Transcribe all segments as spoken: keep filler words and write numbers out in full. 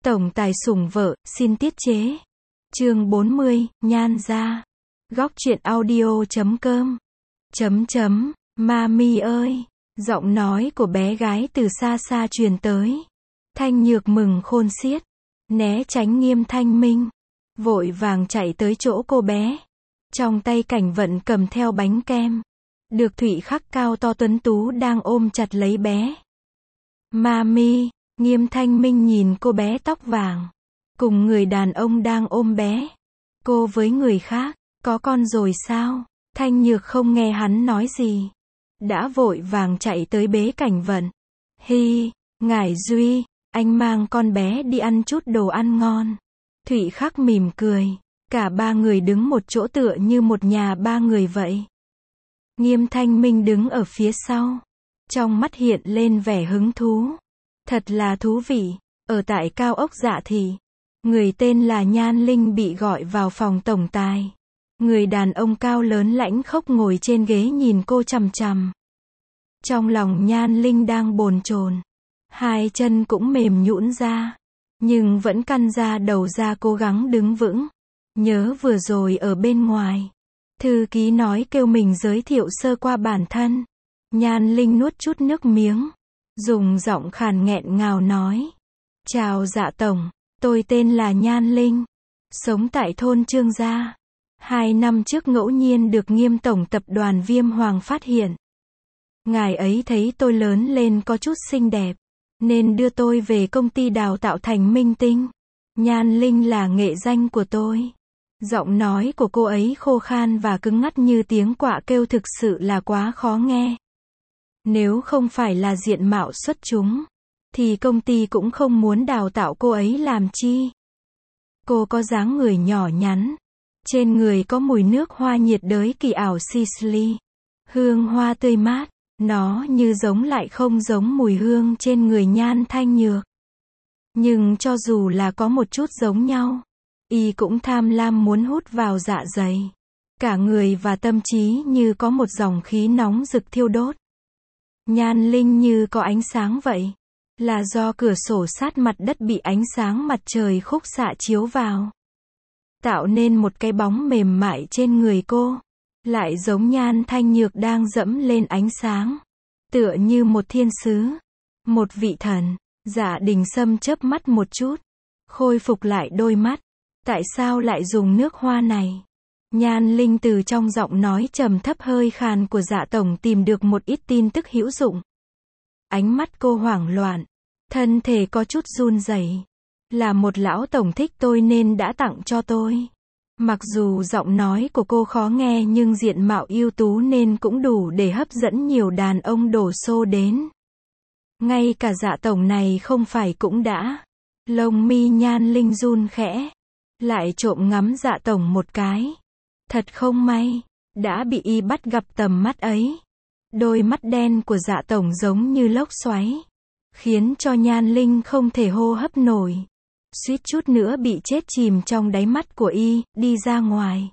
Tổng tài sủng vợ, xin tiết chế. Chương bốn mươi, Nhan gia. Góc truyện audio chấm com. Chấm chấm, Mami ơi. Giọng nói của bé gái từ xa xa truyền tới. Thanh Nhược mừng khôn xiết. Né tránh Nghiêm Thanh Minh. Vội vàng chạy tới chỗ cô bé. Trong tay Cảnh Vận cầm theo bánh kem. Được Thụy Khắc cao to tuấn tú đang ôm chặt lấy bé. Mami. Nghiêm Thanh Minh nhìn cô bé tóc vàng. Cùng người đàn ông đang ôm bé. Cô với người khác, có con rồi sao? Thanh Nhược không nghe hắn nói gì. Đã vội vàng chạy tới bế Cảnh Vận. Hi, Ngải Duy, anh mang con bé đi ăn chút đồ ăn ngon. Thụy Khắc mỉm cười. Cả ba người đứng một chỗ tựa như một nhà ba người vậy. Nghiêm Thanh Minh đứng ở phía sau. Trong mắt hiện lên vẻ hứng thú. Thật là thú vị. Ở tại cao ốc Dạ Thị, người tên là Nhan Linh bị gọi vào phòng tổng tài. Người đàn ông cao lớn lãnh khốc ngồi trên ghế nhìn cô chằm chằm. Trong lòng Nhan Linh đang bồn chồn. Hai chân cũng mềm nhũn ra. Nhưng vẫn căn ra đầu ra cố gắng đứng vững. Nhớ vừa rồi ở bên ngoài. Thư ký nói kêu mình giới thiệu sơ qua bản thân. Nhan Linh nuốt chút nước miếng. Dùng giọng khàn nghẹn ngào nói. Chào Dạ tổng, tôi tên là Nhan Linh. Sống tại thôn Trương Gia. Hai năm trước ngẫu nhiên được Nghiêm tổng tập đoàn Viêm Hoàng phát hiện. Ngài ấy thấy tôi lớn lên có chút xinh đẹp. Nên đưa tôi về công ty đào tạo thành minh tinh. Nhan Linh là nghệ danh của tôi. Giọng nói của cô ấy khô khan và cứng ngắt như tiếng quạ kêu thực sự là quá khó nghe. Nếu không phải là diện mạo xuất chúng, thì công ty cũng không muốn đào tạo cô ấy làm chi. Cô có dáng người nhỏ nhắn. Trên người có mùi nước hoa nhiệt đới kỳ ảo Sicily. Hương hoa tươi mát. Nó như giống lại không giống mùi hương trên người Nhan Thanh Nhược. Nhưng cho dù là có một chút giống nhau, y cũng tham lam muốn hút vào dạ dày. Cả người và tâm trí như có một dòng khí nóng rực thiêu đốt. Nhan Linh như có ánh sáng vậy. Là do cửa sổ sát mặt đất bị ánh sáng mặt trời khúc xạ chiếu vào. Tạo nên một cái bóng mềm mại trên người cô. Lại giống Nhan Thanh Nhược đang dẫm lên ánh sáng. Tựa như một thiên sứ. Một vị thần. Dạ Đình Sâm chớp mắt một chút. Khôi phục lại đôi mắt. Tại sao lại dùng nước hoa này? Nhan Linh từ trong giọng nói trầm thấp hơi khàn của Dạ tổng tìm được một ít tin tức hữu dụng. Ánh mắt cô hoảng loạn. Thân thể có chút run rẩy. Là một lão tổng thích tôi nên đã tặng cho tôi. Mặc dù giọng nói của cô khó nghe nhưng diện mạo ưu tú nên cũng đủ để hấp dẫn nhiều đàn ông đổ xô đến. Ngay cả Dạ tổng này không phải cũng đã. Lông mi Nhan Linh run khẽ. Lại trộm ngắm Dạ tổng một cái. Thật không may, đã bị y bắt gặp tầm mắt ấy. Đôi mắt đen của Dạ tổng giống như lốc xoáy. Khiến cho Nhan Linh không thể hô hấp nổi. Suýt chút nữa bị chết chìm trong đáy mắt của y, đi ra ngoài.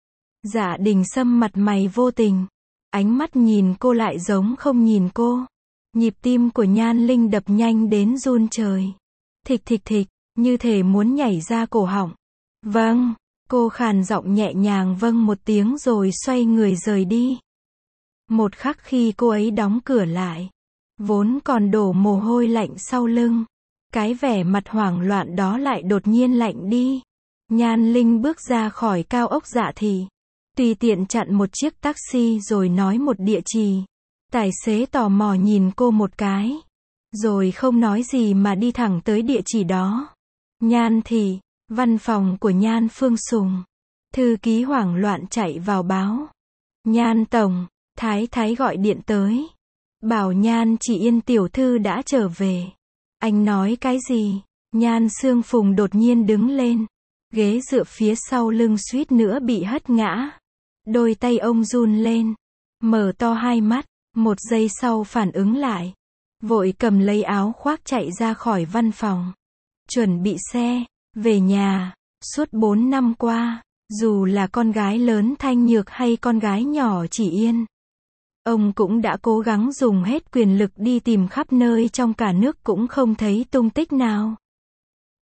Dạ Đình Sâm mặt mày vô tình. Ánh mắt nhìn cô lại giống không nhìn cô. Nhịp tim của Nhan Linh đập nhanh đến run trời. Thịch thịch thịch, như thể muốn nhảy ra cổ họng. Vâng, cô khàn giọng nhẹ nhàng vâng một tiếng rồi xoay người rời đi. Một khắc khi cô ấy đóng cửa lại. Vốn còn đổ mồ hôi lạnh sau lưng. Cái vẻ mặt hoảng loạn đó lại đột nhiên lạnh đi. Nhan Linh bước ra khỏi cao ốc Dạ Thị. Tùy tiện chặn một chiếc taxi rồi nói một địa chỉ. Tài xế tò mò nhìn cô một cái. Rồi không nói gì mà đi thẳng tới địa chỉ đó. Nhan Thị, văn phòng của Nhan Phương Sùng. Thư ký hoảng loạn chạy vào báo. Nhan tổng, Thái Thái gọi điện tới. Bảo Nhan Chỉ Yên tiểu thư đã trở về. Anh nói cái gì? Nhan Sương Phùng đột nhiên đứng lên. Ghế dựa phía sau lưng suýt nữa bị hất ngã. Đôi tay ông run lên. Mở to hai mắt. Một giây sau phản ứng lại. Vội cầm lấy áo khoác chạy ra khỏi văn phòng. Chuẩn bị xe. Về nhà. Suốt bốn năm qua. Dù là con gái lớn Thanh Nhược hay con gái nhỏ Chỉ Yên. Ông cũng đã cố gắng dùng hết quyền lực đi tìm khắp nơi trong cả nước cũng không thấy tung tích nào.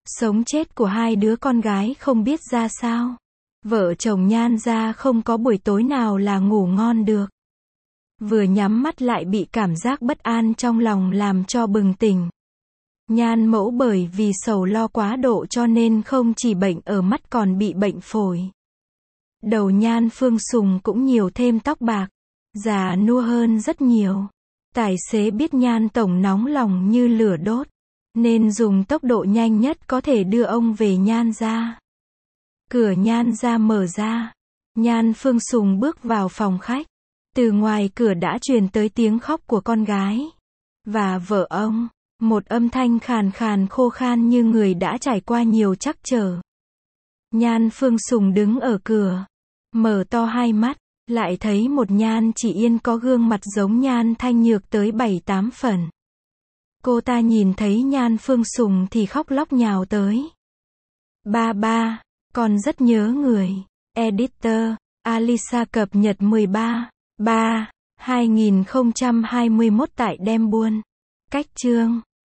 Sống chết của hai đứa con gái không biết ra sao. Vợ chồng Nhan gia không có buổi tối nào là ngủ ngon được. Vừa nhắm mắt lại bị cảm giác bất an trong lòng làm cho bừng tỉnh. Nhan mẫu bởi vì sầu lo quá độ cho nên không chỉ bệnh ở mắt còn bị bệnh phổi. Đầu Nhan Phương Sùng cũng nhiều thêm tóc bạc, già nua hơn rất nhiều. Tài xế biết Nhan tổng nóng lòng như lửa đốt, nên dùng tốc độ nhanh nhất có thể đưa ông về Nhan gia. Cửa Nhan gia mở ra, Nhan Phương Sùng bước vào phòng khách. Từ ngoài cửa đã truyền tới tiếng khóc của con gái và vợ ông, một âm thanh khàn khàn khô khan như người đã trải qua nhiều trắc trở. Nhan Phương Sùng đứng ở cửa, mở to hai mắt, lại thấy một Nhan Chỉ Yên có gương mặt giống Nhan Thanh Nhược tới bảy tám phần. Cô ta nhìn thấy Nhan Phương Sùng thì khóc lóc nhào tới. Ba ba, con rất nhớ người. Editor, Alisa cập nhật mười ba, ba, hai nghìn không trăm hai mươi mốt tại Đem Buôn. Cách chương